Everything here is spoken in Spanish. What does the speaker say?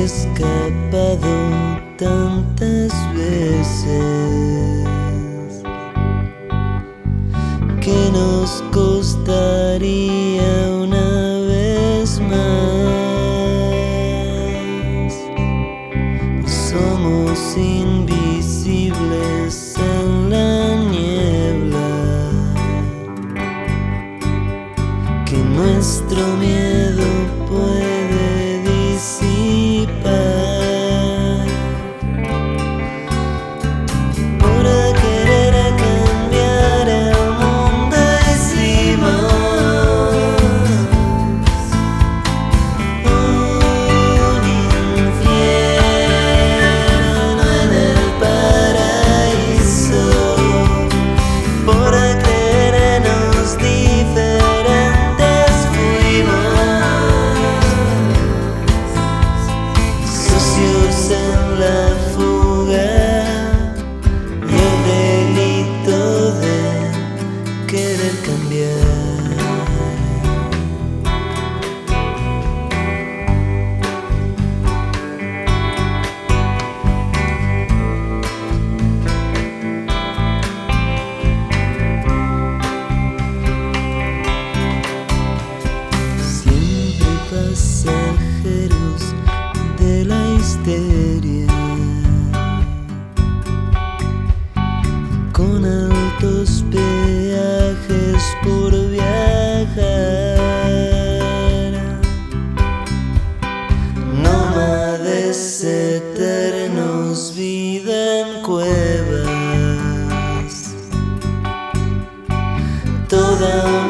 escapado tantas veces. ¿Qué nos costaría una vez más? Somos invisibles en la niebla, que nuestro miedo puede disipar. Por querer cambiar el mundo hicimos un infierno en el paraíso. Por creernos diferentes socios en la fuga y el delito de querer cambiar. Siempre pasajeros de la histeria, con altos peajes por viajar, nómades eternos, vida en cuevas, toda